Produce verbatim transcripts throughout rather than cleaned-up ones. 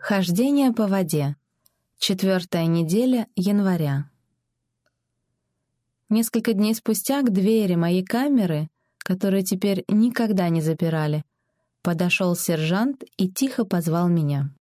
Хождение по воде. Четвертая неделя января. Несколько дней спустя к двери моей камеры, которую теперь никогда не запирали, подошел сержант и тихо позвал меня.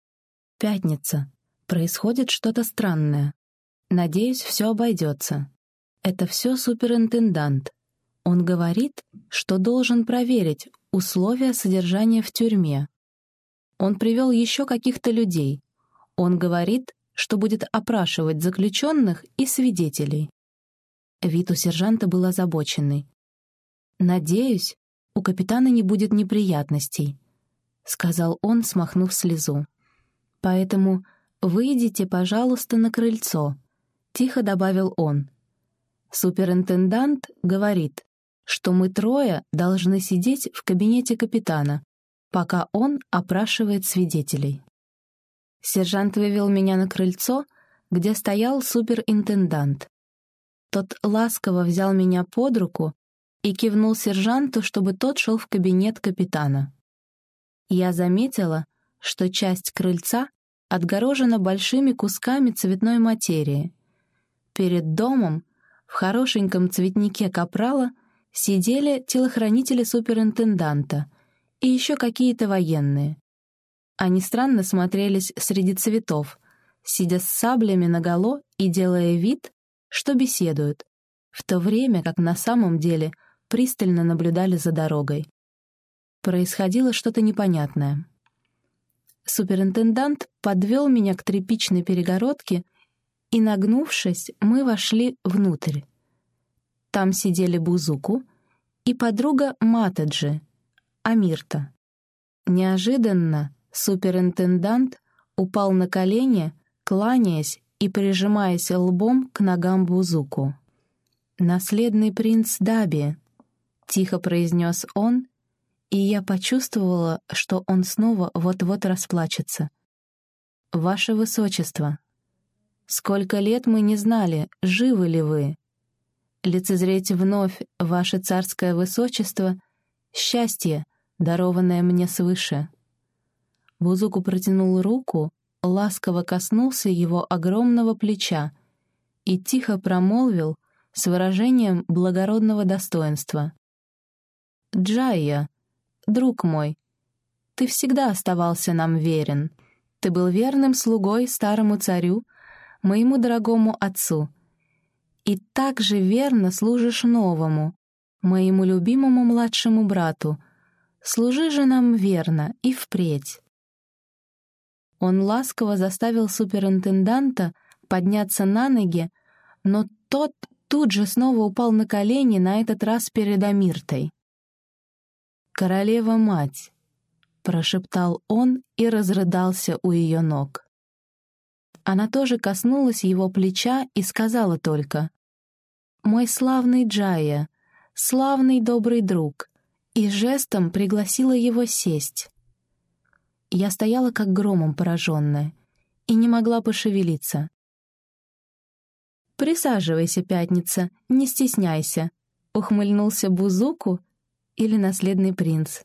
«Пятница. Происходит что-то странное. Надеюсь, все обойдется. Это все суперинтендант. Он говорит, что должен проверить условия содержания в тюрьме. Он привел еще каких-то людей. Он говорит, что будет опрашивать заключенных и свидетелей». Вид у сержанта был озабоченный. «Надеюсь, у капитана не будет неприятностей», — сказал он, смахнув слезу. «Поэтому выйдите, пожалуйста, на крыльцо», — тихо добавил он. «Суперинтендант говорит, что мы трое должны сидеть в кабинете капитана, пока он опрашивает свидетелей». Сержант вывел меня на крыльцо, где стоял суперинтендант. Тот ласково взял меня под руку и кивнул сержанту, чтобы тот шел в кабинет капитана. Я заметила, что часть крыльца отгорожена большими кусками цветной материи. Перед домом, в хорошеньком цветнике капрала, сидели телохранители суперинтенданта и еще какие-то военные. Они странно смотрелись среди цветов, сидя с саблями наголо и делая вид, что беседуют, в то время как на самом деле пристально наблюдали за дорогой. Происходило что-то непонятное. Суперинтендант подвел меня к тряпичной перегородке, и, нагнувшись, мы вошли внутрь. Там сидели Бузуку и подруга Матаджи, Амирта. Неожиданно суперинтендант упал на колени, кланяясь и прижимаясь лбом к ногам Бузуку. «Наследный принц Даби», — тихо произнес он, и я почувствовала, что он снова вот-вот расплачется. «Ваше Высочество, сколько лет мы не знали, живы ли вы. Лицезреть вновь Ваше Царское Высочество — счастье, дарованное мне свыше». Бузуку протянул руку, ласково коснулся его огромного плеча и тихо промолвил с выражением благородного достоинства: «Джайя, друг мой, ты всегда оставался нам верен. Ты был верным слугой старому царю, моему дорогому отцу, и так же верно служишь новому, моему любимому младшему брату. Служи же нам верно и впредь». Он ласково заставил суперинтенданта подняться на ноги, но тот тут же снова упал на колени, на этот раз перед Амиртой. «Королева-мать», — прошептал он и разрыдался у ее ног. Она тоже коснулась его плеча и сказала только: «Мой славный Джайя, славный добрый друг», и жестом пригласила его сесть. Я стояла как громом пораженная и не могла пошевелиться. «Присаживайся, Пятница, не стесняйся», — ухмыльнулся Бузуку или наследный принц.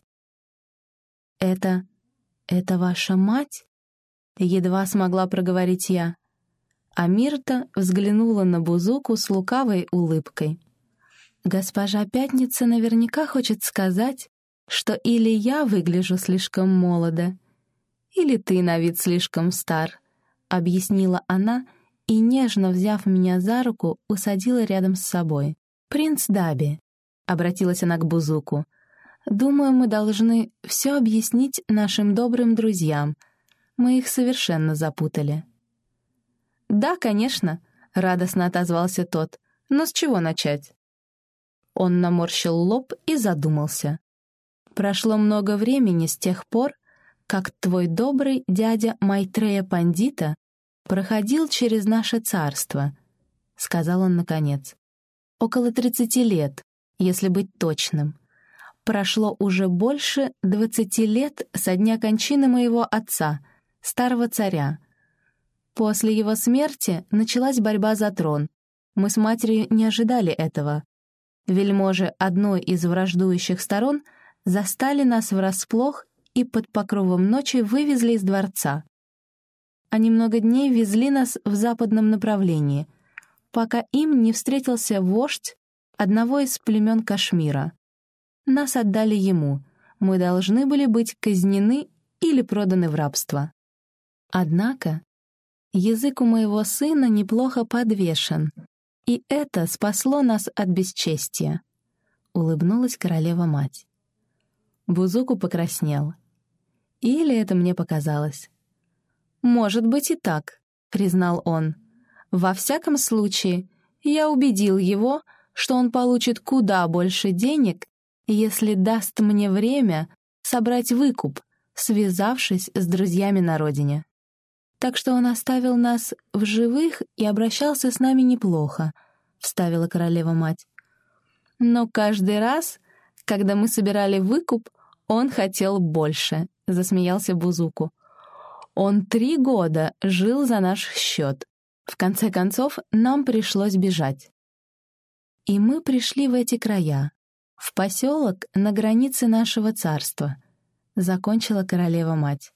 «Это... это ваша мать?» — едва смогла проговорить я. Амирта взглянула на Бузуку с лукавой улыбкой. «Госпожа Пятница наверняка хочет сказать, что или я выгляжу слишком молодо, или ты на вид слишком стар», — объяснила она и, нежно взяв меня за руку, усадила рядом с собой. «Принц Даби», — обратилась она к Бузуку, — «думаю, мы должны все объяснить нашим добрым друзьям. Мы их совершенно запутали». «Да, конечно», — радостно отозвался тот. «Но с чего начать?» Он наморщил лоб и задумался. «Прошло много времени с тех пор, как твой добрый дядя Майтрея Пандита проходил через наше царство», — сказал он наконец. «Около тридцати лет, если быть точным. Прошло уже больше двадцати лет со дня кончины моего отца, старого царя. После его смерти началась борьба за трон. Мы с матерью не ожидали этого. Вельможи одной из враждующих сторон застали нас врасплох и под покровом ночи вывезли из дворца. Они много дней везли нас в западном направлении, пока им не встретился вождь одного из племен Кашмира. Нас отдали ему, мы должны были быть казнены или проданы в рабство. Однако язык у моего сына неплохо подвешен, и это спасло нас от бесчестия», — улыбнулась королева-мать. Бузуку покраснел. Или это мне показалось? «Может быть и так», — признал он. «Во всяком случае, я убедил его, что он получит куда больше денег, если даст мне время собрать выкуп, связавшись с друзьями на родине. Так что он оставил нас в живых и обращался с нами неплохо», — вставила королева-мать. «Но каждый раз, когда мы собирали выкуп, он хотел больше», — засмеялся Бузуку. «Он три года жил за наш счет. В конце концов, нам пришлось бежать». И мы пришли в эти края, в поселок на границе нашего царства, — закончила королева-мать.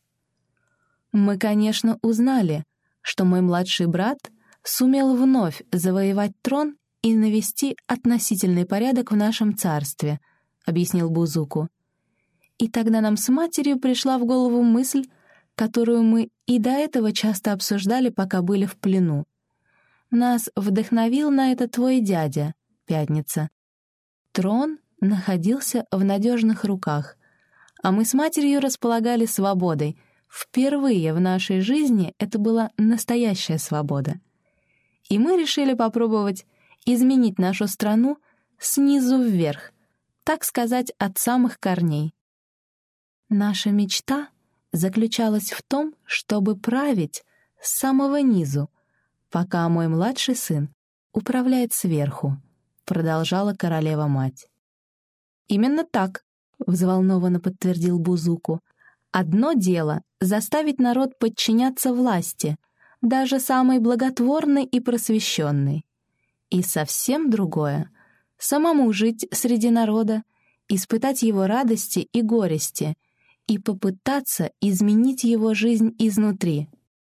Мы, конечно, узнали, что мой младший брат сумел вновь завоевать трон и навести относительный порядок в нашем царстве, — объяснил Бузуку. И тогда нам с матерью пришла в голову мысль, которую мы и до этого часто обсуждали, пока были в плену. Нас вдохновил на это твой дядя, Пятница. Трон находился в надежных руках, а мы с матерью располагали свободой. Впервые в нашей жизни это была настоящая свобода. И мы решили попробовать изменить нашу страну снизу вверх, так сказать, от самых корней. Наша мечта заключалась в том, чтобы править с самого низу, пока мой младший сын управляет сверху, продолжала королева-мать. «Именно так», — взволнованно подтвердил Бузуку. «Одно дело — заставить народ подчиняться власти, даже самой благотворной и просвещенной. И совсем другое — самому жить среди народа, испытать его радости и горести и попытаться изменить его жизнь изнутри.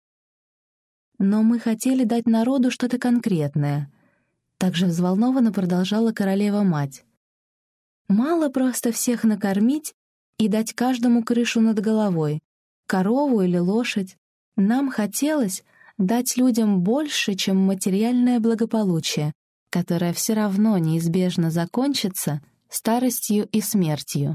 Но мы хотели дать народу что-то конкретное», — также взволнованно продолжала королева-мать. «Мало просто всех накормить и дать каждому крышу над головой, корову или лошадь. Нам хотелось дать людям больше, чем материальное благополучие, которое все равно неизбежно закончится старостью и смертью.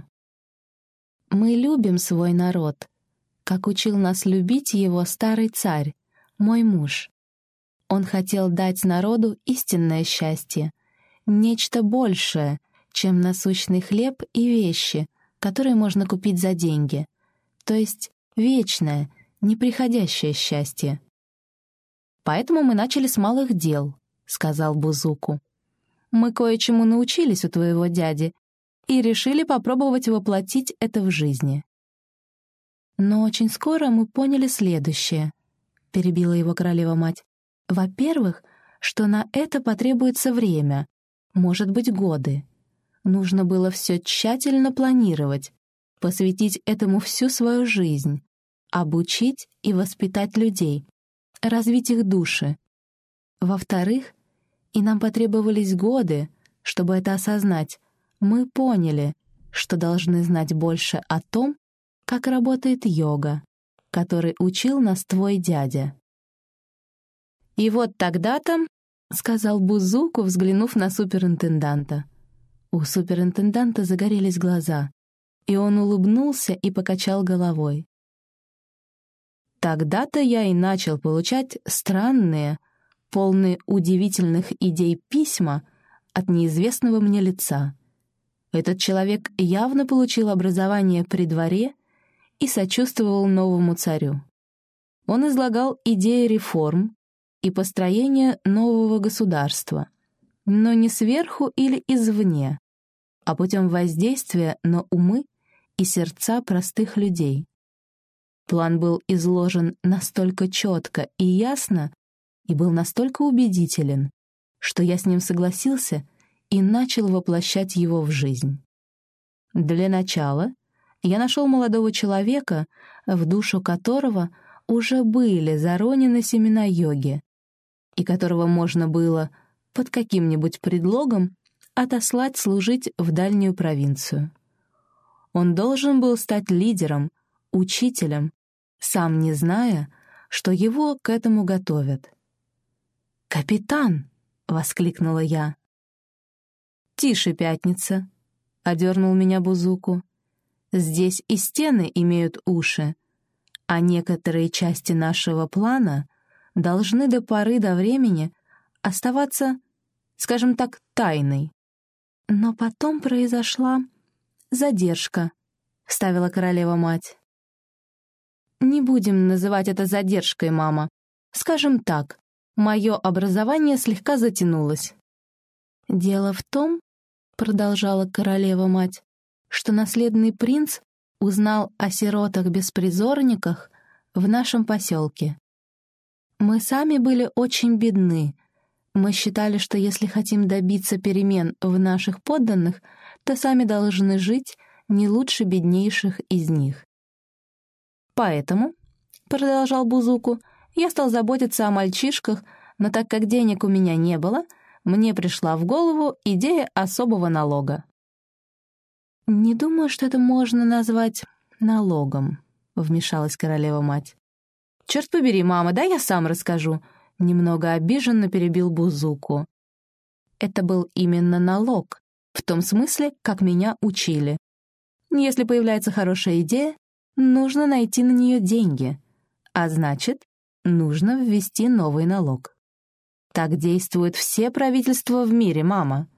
Мы любим свой народ, как учил нас любить его старый царь, мой муж. Он хотел дать народу истинное счастье, нечто большее, чем насущный хлеб и вещи, которые можно купить за деньги, то есть вечное, неприходящее счастье. «Поэтому мы начали с малых дел», — сказал Бузуку. «Мы кое-чему научились у твоего дяди и решили попробовать воплотить это в жизни». «Но очень скоро мы поняли следующее», — перебила его королева-мать. «Во-первых, что на это потребуется время, может быть, годы. Нужно было все тщательно планировать, посвятить этому всю свою жизнь, обучить и воспитать людей, развить их души. Во-вторых, и нам потребовались годы, чтобы это осознать, мы поняли, что должны знать больше о том, как работает йога, который учил нас твой дядя». «И вот тогда-то», — сказал Бузуку, взглянув на суперинтенданта. У суперинтенданта загорелись глаза, и он улыбнулся и покачал головой. «Тогда-то я и начал получать странные, полные удивительных идей письма от неизвестного мне лица. Этот человек явно получил образование при дворе и сочувствовал новому царю. Он излагал идеи реформ и построения нового государства, но не сверху или извне, а путем воздействия на умы и сердца простых людей. План был изложен настолько четко и ясно и был настолько убедителен, что я с ним согласился и начал воплощать его в жизнь. Для начала я нашел молодого человека, в душу которого уже были заронены семена йоги, и которого можно было под каким-нибудь предлогом отослать служить в дальнюю провинцию. Он должен был стать лидером, учителем, сам не зная, что его к этому готовят. «Капитан!» — воскликнула я. «Тише, Пятница!» — одернул меня Бузуку. «Здесь и стены имеют уши, а некоторые части нашего плана должны до поры до времени оставаться, скажем так, тайной». «Но потом произошла задержка», — вставила королева-мать. «Не будем называть это задержкой, мама. Скажем так, мое образование слегка затянулось». «Дело в том, — продолжала королева-мать, — что наследный принц узнал о сиротах-беспризорниках в нашем поселке. Мы сами были очень бедны. Мы считали, что если хотим добиться перемен в наших подданных, то сами должны жить не лучше беднейших из них. Поэтому, — продолжал Бузуку, — я стал заботиться о мальчишках, но так как денег у меня не было, мне пришла в голову идея особого налога». «Не думаю, что это можно назвать налогом», — вмешалась королева-мать. «Черт побери, мама, да я сам расскажу», — немного обиженно перебил Бузуку. «Это был именно налог, в том смысле, как меня учили. Если появляется хорошая идея, нужно найти на нее деньги, а значит, нужно ввести новый налог. Так действуют все правительства в мире, мама».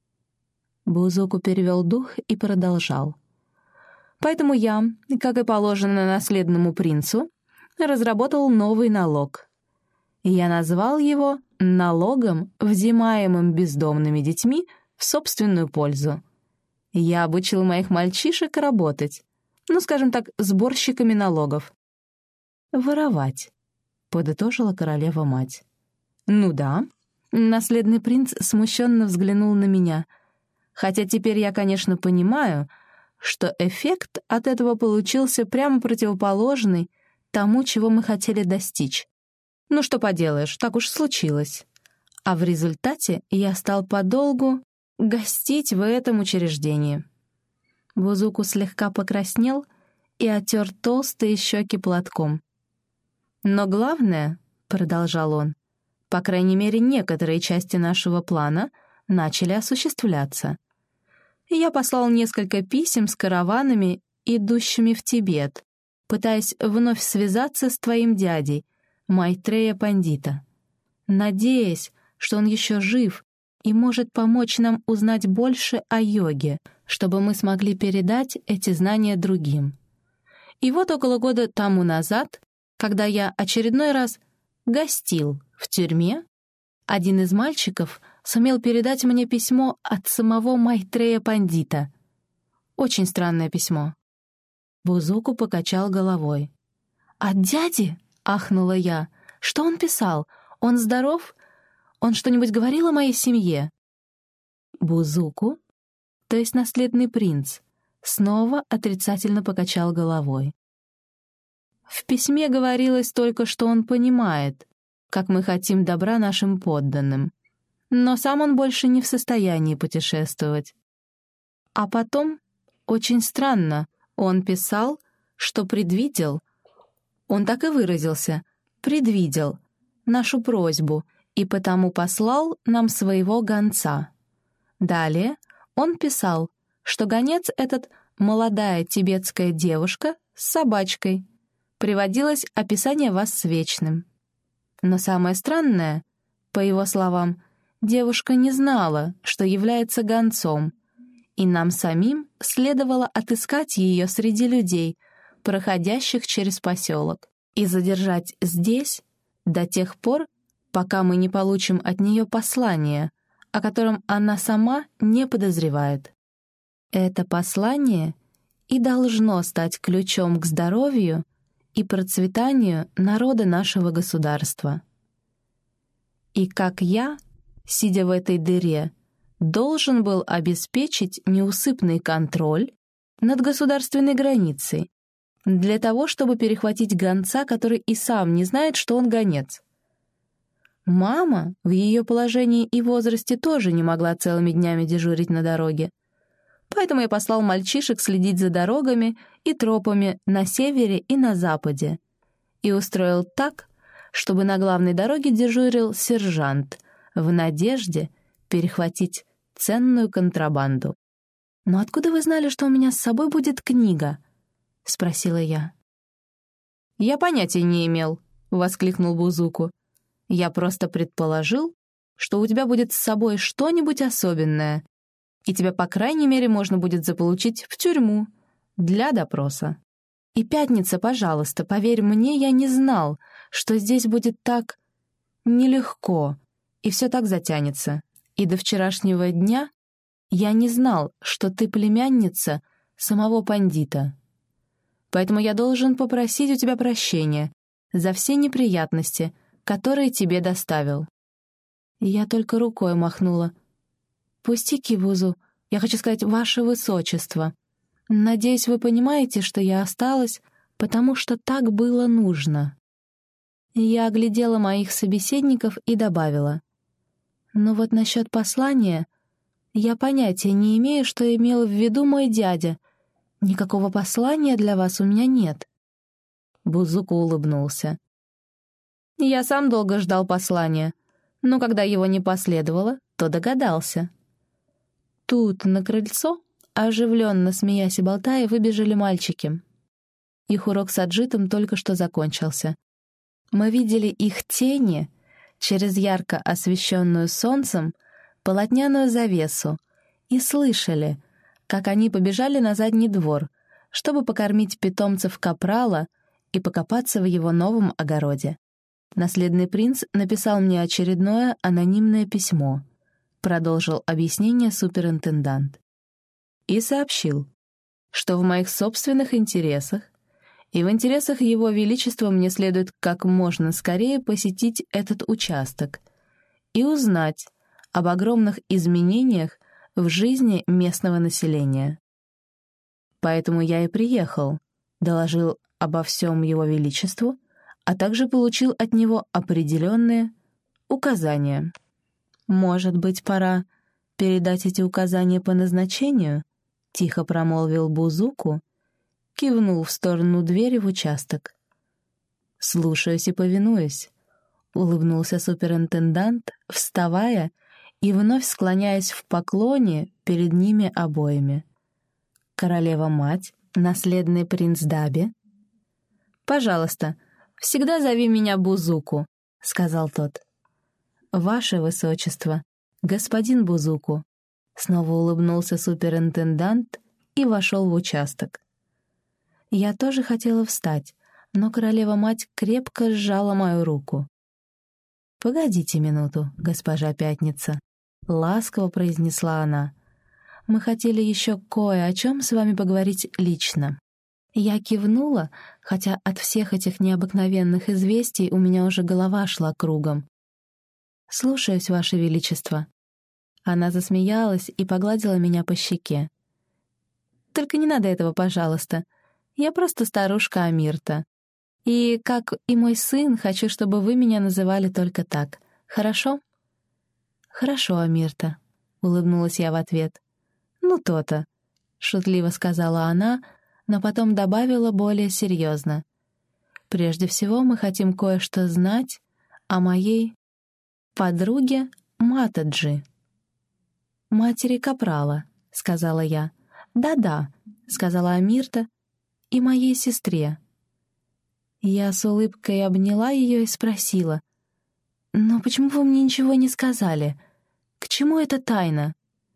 Бузуку перевел дух и продолжал. «Поэтому я, как и положено наследному принцу, разработал новый налог. Я назвал его налогом, взимаемым бездомными детьми в собственную пользу. Я обучил моих мальчишек работать, ну, скажем так, сборщиками налогов». «Воровать», — подытожила королева-мать. «Ну да». Наследный принц смущенно взглянул на меня, хотя теперь я, конечно, понимаю, что эффект от этого получился прямо противоположный тому, чего мы хотели достичь. Ну что поделаешь, так уж случилось. А в результате я стал подолгу гостить в этом учреждении». Бузуку слегка покраснел и оттер толстые щеки платком. «Но главное, — продолжал он, — по крайней мере, некоторые части нашего плана начали осуществляться. Я послал несколько писем с караванами, идущими в Тибет, пытаясь вновь связаться с твоим дядей, Майтрея Пандита, надеясь, что он еще жив и может помочь нам узнать больше о йоге, чтобы мы смогли передать эти знания другим. И вот около года тому назад, когда я очередной раз гостил в тюрьме, один из мальчиков сумел передать мне письмо от самого Майтрея Пандита. Очень странное письмо». Бузуку покачал головой. «От дяди?» — ахнула я. «Что он писал? Он здоров? Он что-нибудь говорил о моей семье?» Бузуку, то есть наследный принц, снова отрицательно покачал головой. В письме говорилось только, что он понимает, как мы хотим добра нашим подданным, но сам он больше не в состоянии путешествовать. А потом, очень странно, он писал, что предвидел, он так и выразился, предвидел нашу просьбу и потому послал нам своего гонца. Далее он писал, что гонец этот — молодая тибетская девушка с собачкой. Приводилось описание вас с Вечным. Но самое странное, по его словам, девушка не знала, что является гонцом, и нам самим следовало отыскать ее среди людей, проходящих через поселок, и задержать здесь до тех пор, пока мы не получим от нее послание, о котором она сама не подозревает. Это послание и должно стать ключом к здоровью и процветанию народа нашего государства. И как я, сидя в этой дыре, должен был обеспечить неусыпный контроль над государственной границей, Для того, чтобы перехватить гонца, который и сам не знает, что он гонец. Мама в ее положении и возрасте тоже не могла целыми днями дежурить на дороге. Поэтому я послал мальчишек следить за дорогами и тропами на севере и на западе и устроил так, чтобы на главной дороге дежурил сержант в надежде перехватить ценную контрабанду. «Но откуда вы знали, что у меня с собой будет книга?» — спросила я. «Я понятия не имел», — воскликнул Бузуку. «Я просто предположил, что у тебя будет с собой что-нибудь особенное, и тебя, по крайней мере, можно будет заполучить в тюрьму для допроса. И пятница, пожалуйста, поверь мне, я не знал, что здесь будет так нелегко, и все так затянется. И до вчерашнего дня я не знал, что ты племянница самого пандита. Поэтому я должен попросить у тебя прощения за все неприятности, которые тебе доставил». Я только рукой махнула. «Пустяки, Бузу, я хочу сказать, ваше высочество. Надеюсь, вы понимаете, что я осталась, потому что так было нужно». Я оглядела моих собеседников и добавила. «Но вот насчет послания я понятия не имею, что имел в виду мой дядя. Никакого послания для вас у меня нет». Бузуку улыбнулся. «Я сам долго ждал послания, но когда его не последовало, то догадался». Тут на крыльцо, оживленно смеясь и болтая, выбежали мальчики. Их урок с аджитом только что закончился. Мы видели их тени через ярко освещенную солнцем полотняную завесу и слышали, как они побежали на задний двор, чтобы покормить питомцев капрала и покопаться в его новом огороде. Наследный принц написал мне очередное анонимное письмо, продолжил объяснение суперинтендант, и сообщил, что в моих собственных интересах и в интересах Его Величества мне следует как можно скорее посетить этот участок и узнать об огромных изменениях в жизни местного населения. Поэтому я и приехал, доложил обо всем Его Величеству, а также получил от него определенные указания. «Может быть, пора передать эти указания по назначению?» — тихо промолвил Бузуку, кивнул в сторону двери в участок. «Слушаюсь и повинуюсь», — улыбнулся суперинтендант, вставая и вновь склоняясь в поклоне перед ними обоими. «Королева-мать, наследный принц Даби?» «Пожалуйста, всегда зови меня Бузуку», — сказал тот. «Ваше высочество, господин Бузуку», — снова улыбнулся суперинтендант и вошел в участок. Я тоже хотела встать, но королева-мать крепко сжала мою руку. «Погодите минуту, госпожа Пятница», — ласково произнесла она. «Мы хотели еще кое о чем с вами поговорить лично». Я кивнула, хотя от всех этих необыкновенных известий у меня уже голова шла кругом. «Слушаюсь, Ваше Величество». Она засмеялась и погладила меня по щеке. «Только не надо этого, пожалуйста. Я просто старушка Амирта. И, как и мой сын, хочу, чтобы вы меня называли только так. Хорошо?» «Хорошо, Амирта», — улыбнулась я в ответ. «Ну, то-то», — шутливо сказала она, но потом добавила более серьезно. «Прежде всего мы хотим кое-что знать о моей подруге Матаджи». «Матери Капрала», — сказала я. «Да-да», — сказала Амирта, — «и моей сестре». Я с улыбкой обняла ее и спросила: «Но почему вы мне ничего не сказали? К чему эта тайна?»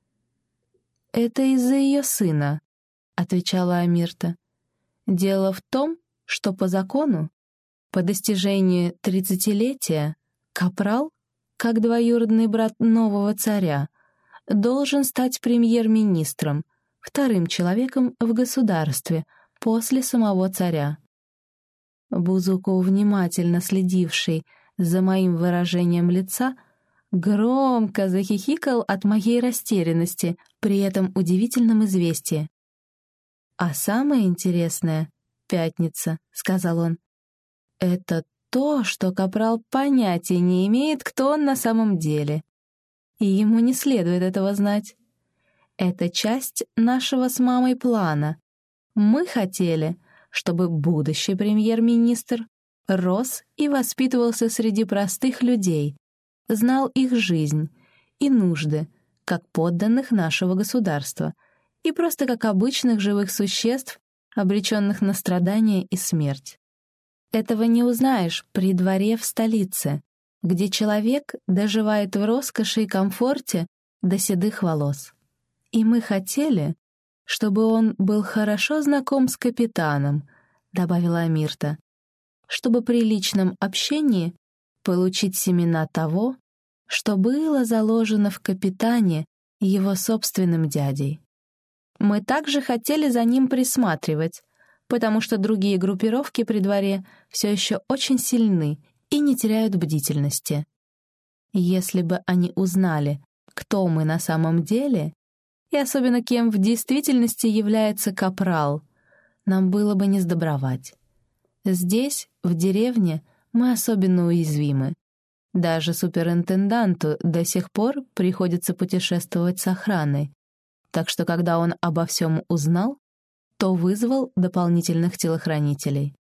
«Это из-за ее сына», — отвечала Амирта. «Дело в том, что по закону, по достижении тридцатилетия, Капрал, как двоюродный брат нового царя, должен стать премьер-министром, вторым человеком в государстве после самого царя». Бузуку, внимательно следивший за моим выражением лица, громко захихикал от моей растерянности при этом удивительном известии. А самое интересное, пятница», — сказал он. «Это то, что Капрал понятия не имеет, кто он на самом деле. И ему не следует этого знать. Это часть нашего с мамой плана. Мы хотели, чтобы будущий премьер-министр рос и воспитывался среди простых людей, знал их жизнь и нужды, как подданных нашего государства, и просто как обычных живых существ, обреченных на страдания и смерть. Этого не узнаешь при дворе в столице, где человек доживает в роскоши и комфорте до седых волос. И мы хотели, чтобы он был хорошо знаком с капитаном», — добавила Амирта, «чтобы при личном общении получить семена того, что было заложено в капитане его собственным дядей. Мы также хотели за ним присматривать, потому что другие группировки при дворе все еще очень сильны и не теряют бдительности. Если бы они узнали, кто мы на самом деле, и особенно кем в действительности является Капрал, нам было бы не сдобровать. Здесь, в деревне, мы особенно уязвимы. Даже суперинтенданту до сих пор приходится путешествовать с охраной, так что когда он обо всем узнал, то вызвал дополнительных телохранителей.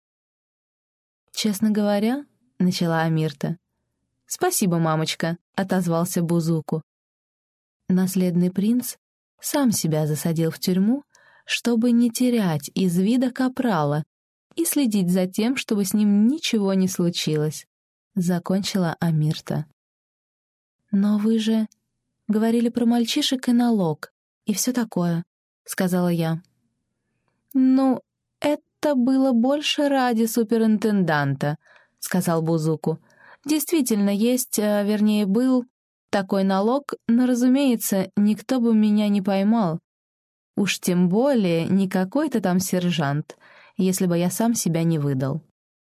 «Честно говоря», — начала Амирта. «Спасибо, мамочка», — отозвался Бузуку. Наследный принц сам себя засадил в тюрьму, чтобы не терять из вида Капрала и следить за тем, чтобы с ним ничего не случилось, — закончила Амирта. «Но вы же говорили про мальчишек и налог, и все такое», — сказала я. «Ну, это было больше ради суперинтенданта», — сказал Бузуку. «Действительно, есть, а, вернее, был такой налог, но, разумеется, никто бы меня не поймал. Уж тем более не какой-то там сержант, если бы я сам себя не выдал».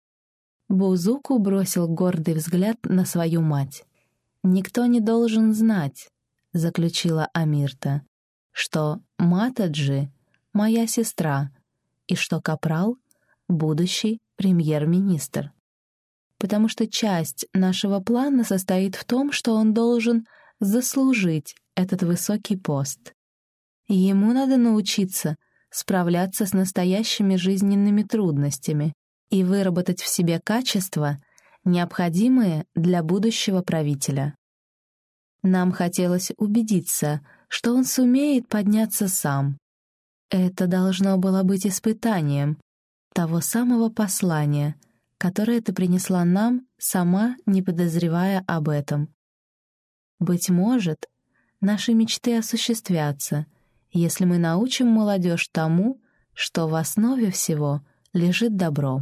Бузуку бросил гордый взгляд на свою мать. «Никто не должен знать», — заключила Амирта, «что Матаджи — моя сестра, и что Капрал — будущий премьер-министр. Потому что часть нашего плана состоит в том, что он должен заслужить этот высокий пост. Ему надо научиться справляться с настоящими жизненными трудностями и выработать в себе качества, необходимые для будущего правителя. Нам хотелось убедиться, что он сумеет подняться сам. Это должно было быть испытанием того самого послания, которое ты принесла нам, сама не подозревая об этом. Быть может, наши мечты осуществятся, если мы научим молодежь тому, что в основе всего лежит добро.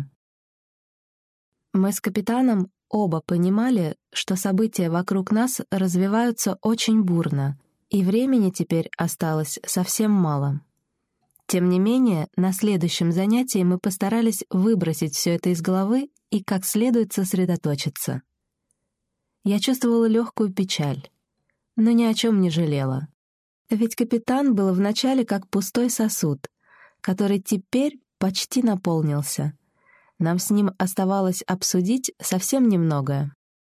Мы с капитаном оба понимали, что события вокруг нас развиваются очень бурно, и времени теперь осталось совсем мало. Тем не менее, на следующем занятии мы постарались выбросить все это из головы и как следует сосредоточиться. Я чувствовала легкую печаль, но ни о чем не жалела. Ведь капитан был вначале как пустой сосуд, который теперь почти наполнился. Нам с ним оставалось обсудить совсем немногое.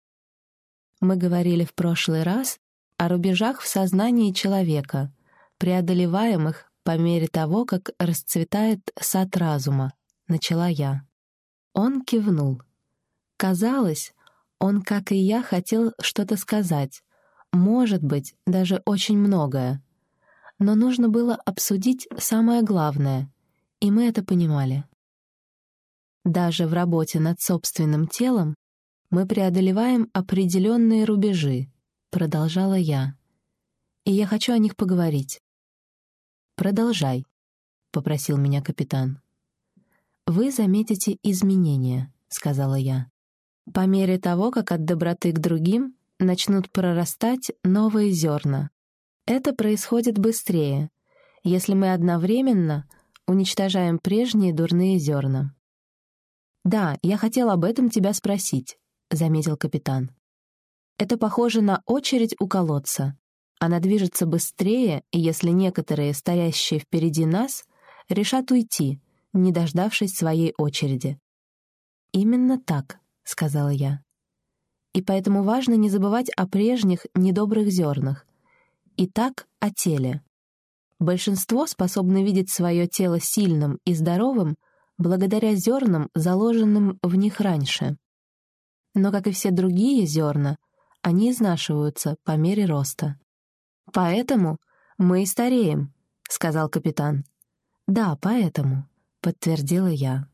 Мы говорили в прошлый раз о рубежах в сознании человека, преодолеваемых по мере того, как расцветает сад разума, начала я. Он кивнул. Казалось, он, как и я, хотел что-то сказать, может быть, даже очень многое. Но нужно было обсудить самое главное, и мы это понимали. Даже в работе над собственным телом мы преодолеваем определенные рубежи, продолжала я. И я хочу о них поговорить. «Продолжай», — попросил меня капитан. «Вы заметите изменения», — сказала я. «По мере того, как от доброты к другим начнут прорастать новые зерна. Это происходит быстрее, если мы одновременно уничтожаем прежние дурные зерна». «Да, я хотел об этом тебя спросить», — заметил капитан. «Это похоже на очередь у колодца. Она движется быстрее, если некоторые, стоящие впереди нас, решат уйти, не дождавшись своей очереди. «Именно так», — сказала я. «И поэтому важно не забывать о прежних недобрых зернах. Итак, о теле. Большинство способны видеть свое тело сильным и здоровым благодаря зернам, заложенным в них раньше. Но, как и все другие зерна, они изнашиваются по мере роста. «Поэтому мы и стареем», — сказал капитан. «Да, поэтому», — подтвердила я.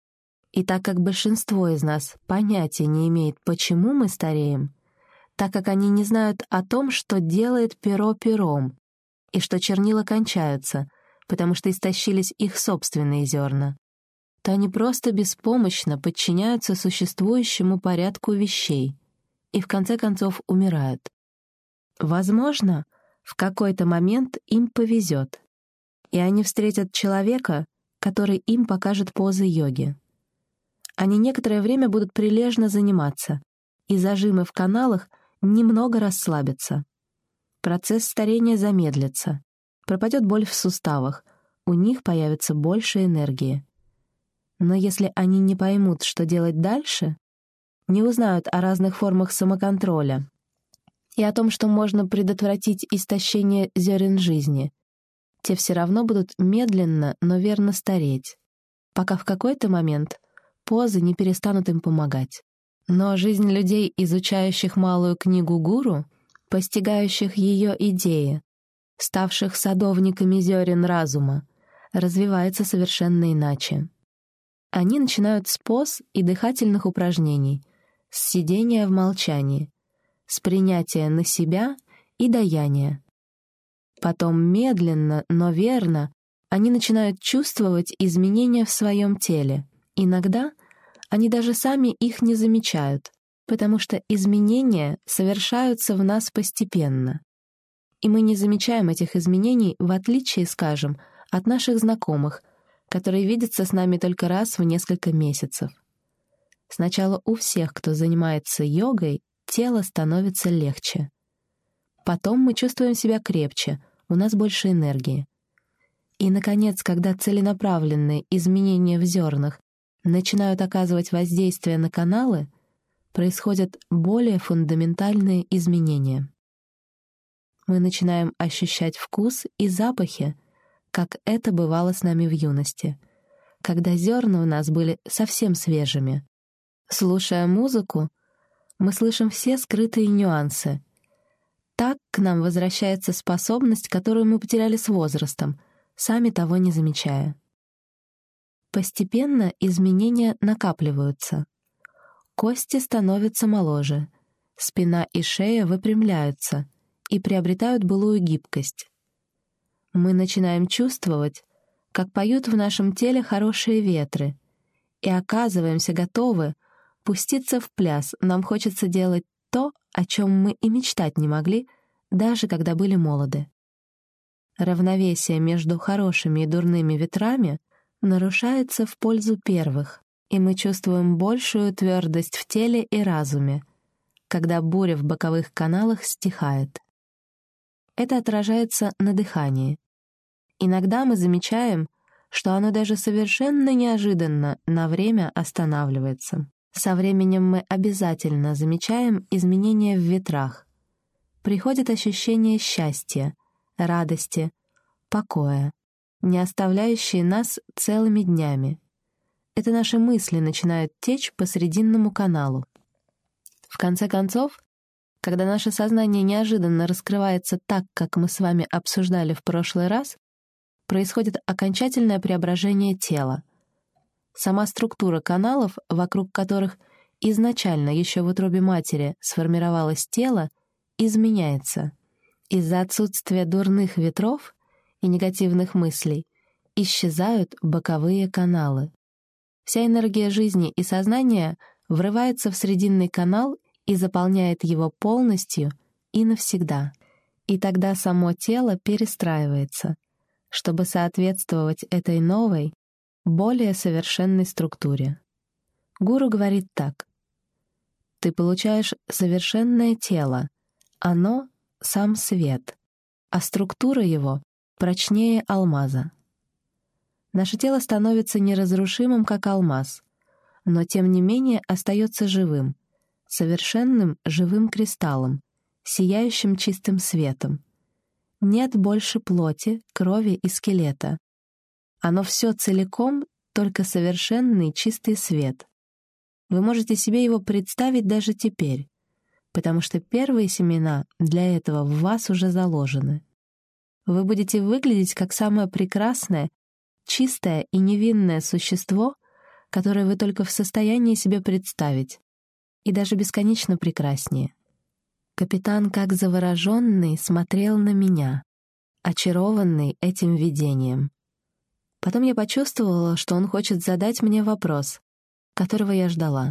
И так как большинство из нас понятия не имеет, почему мы стареем, так как они не знают о том, что делает перо пером, и что чернила кончаются, потому что истощились их собственные зерна, то они просто беспомощно подчиняются существующему порядку вещей и в конце концов умирают. Возможно, в какой-то момент им повезет, и они встретят человека, который им покажет позы йоги. Они некоторое время будут прилежно заниматься, и зажимы в каналах немного расслабятся. Процесс старения замедлится, пропадет боль в суставах, у них появится больше энергии. Но если они не поймут, что делать дальше, не узнают о разных формах самоконтроля и о том, что можно предотвратить истощение зерен жизни, те все равно будут медленно, но верно стареть, пока в какой-то момент позы не перестанут им помогать. Но жизнь людей, изучающих малую книгу гуру, постигающих ее идеи, ставших садовниками зерен разума, развивается совершенно иначе. Они начинают с поз и дыхательных упражнений, с сидения в молчании, с принятия на себя и даяния. Потом медленно, но верно они начинают чувствовать изменения в своем теле. Иногда они даже сами их не замечают, потому что изменения совершаются в нас постепенно. И мы не замечаем этих изменений, в отличие, скажем, от наших знакомых, которые видятся с нами только раз в несколько месяцев. Сначала у всех, кто занимается йогой, тело становится легче. Потом мы чувствуем себя крепче, у нас больше энергии. И, наконец, когда целенаправленные изменения в зернах начинают оказывать воздействие на каналы, происходят более фундаментальные изменения. Мы начинаем ощущать вкус и запахи, как это бывало с нами в юности, когда зерна у нас были совсем свежими. Слушая музыку, мы слышим все скрытые нюансы. Так к нам возвращается способность, которую мы потеряли с возрастом, сами того не замечая. Постепенно изменения накапливаются. Кости становятся моложе, спина и шея выпрямляются и приобретают былую гибкость. Мы начинаем чувствовать, как поют в нашем теле хорошие ветры, и оказываемся готовы пуститься в пляс. Нам хочется делать то, о чем мы и мечтать не могли, даже когда были молоды. Равновесие между хорошими и дурными ветрами нарушается в пользу первых, и мы чувствуем большую твердость в теле и разуме, когда буря в боковых каналах стихает. Это отражается на дыхании. Иногда мы замечаем, что оно даже совершенно неожиданно на время останавливается. Со временем мы обязательно замечаем изменения в ветрах. Приходит ощущение счастья, радости, покоя, не оставляющие нас целыми днями. Это наши мысли начинают течь по срединному каналу. В конце концов, когда наше сознание неожиданно раскрывается так, как мы с вами обсуждали в прошлый раз, происходит окончательное преображение тела. Сама структура каналов, вокруг которых изначально еще в утробе матери сформировалось тело, изменяется. Из-за отсутствия дурных ветров и негативных мыслей исчезают боковые каналы. Вся энергия жизни и сознания врывается в срединный канал и заполняет его полностью и навсегда. И тогда само тело перестраивается, чтобы соответствовать этой новой, более совершенной структуре. Гуру говорит так: «Ты получаешь совершенное тело, оно — сам свет, а структура его прочнее алмаза». Наше тело становится неразрушимым, как алмаз, но тем не менее остается живым, совершенным живым кристаллом, сияющим чистым светом. Нет больше плоти, крови и скелета. Оно все целиком только совершенный чистый свет. Вы можете себе его представить даже теперь, потому что первые семена для этого в вас уже заложены. Вы будете выглядеть как самое прекрасное, чистое и невинное существо, которое вы только в состоянии себе представить, и даже бесконечно прекраснее. Капитан, как завороженный, смотрел на меня, очарованный этим видением. Потом я почувствовала, что он хочет задать мне вопрос, которого я ждала.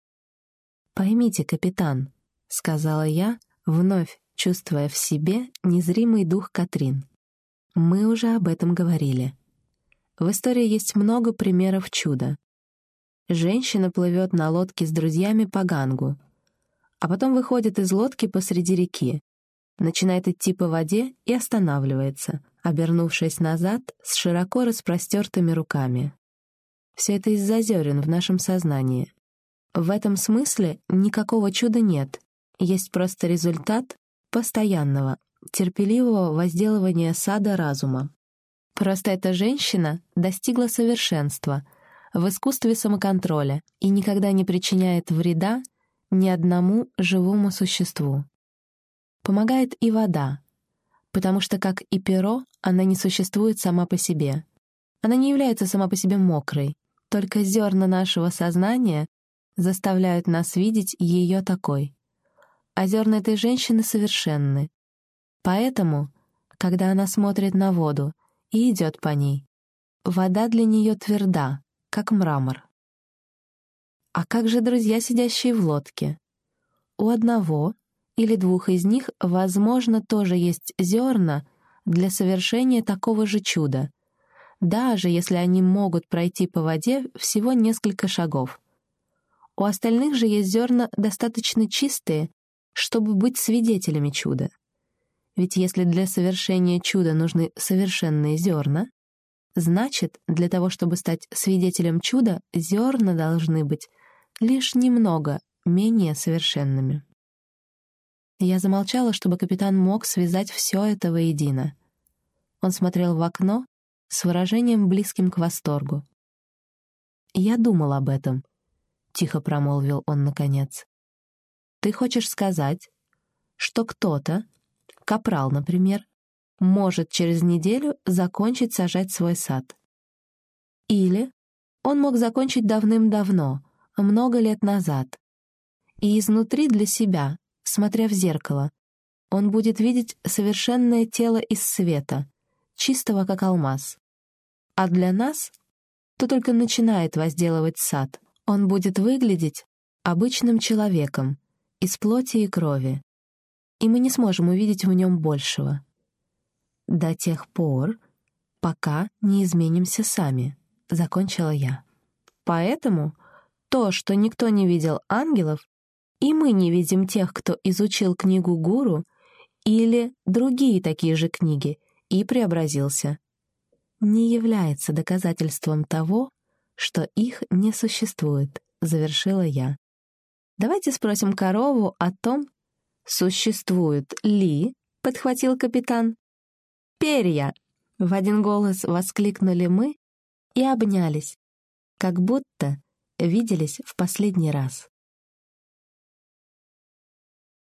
«Поймите, капитан», — сказала я, вновь чувствуя в себе незримый дух Катрин. «Мы уже об этом говорили. В истории есть много примеров чуда. Женщина плывет на лодке с друзьями по Гангу, а потом выходит из лодки посреди реки, начинает идти по воде и останавливается, обернувшись назад с широко распростертыми руками. Все это из-за зерен в нашем сознании. В этом смысле никакого чуда нет, есть просто результат постоянного, терпеливого возделывания сада разума. Просто эта женщина достигла совершенства в искусстве самоконтроля и никогда не причиняет вреда ни одному живому существу. Помогает и вода, потому что, как и перо, она не существует сама по себе. Она не является сама по себе мокрой, только зерна нашего сознания заставляют нас видеть ее такой. А зерна этой женщины совершенны. Поэтому, когда она смотрит на воду и идет по ней, вода для нее тверда, как мрамор. А как же друзья, сидящие в лодке? У одного или двух из них, возможно, тоже есть зерна для совершения такого же чуда, даже если они могут пройти по воде всего несколько шагов. У остальных же есть зерна достаточно чистые, чтобы быть свидетелями чуда. Ведь если для совершения чуда нужны совершенные зерна, значит, для того, чтобы стать свидетелем чуда, зерна должны быть лишь немного менее совершенными. Я замолчала, чтобы капитан мог связать все это воедино. Он смотрел в окно с выражением, близким к восторгу. «Я думал об этом», — тихо промолвил он наконец. «Ты хочешь сказать, что кто-то, капрал, например, может через неделю закончить сажать свой сад? Или он мог закончить давным-давно, много лет назад, и изнутри для себя, смотря в зеркало, он будет видеть совершенное тело из света, чистого как алмаз. А для нас, кто только начинает возделывать сад, он будет выглядеть обычным человеком, из плоти и крови, и мы не сможем увидеть в нем большего. До тех пор, пока не изменимся сами», — закончила я. «Поэтому то, что никто не видел ангелов, и мы не видим тех, кто изучил книгу гуру или другие такие же книги и преобразился, не является доказательством того, что их не существует», — завершила я. «Давайте спросим корову о том, существует ли», — подхватил капитан. «Перья!» — в один голос воскликнули мы и обнялись, как будто виделись в последний раз.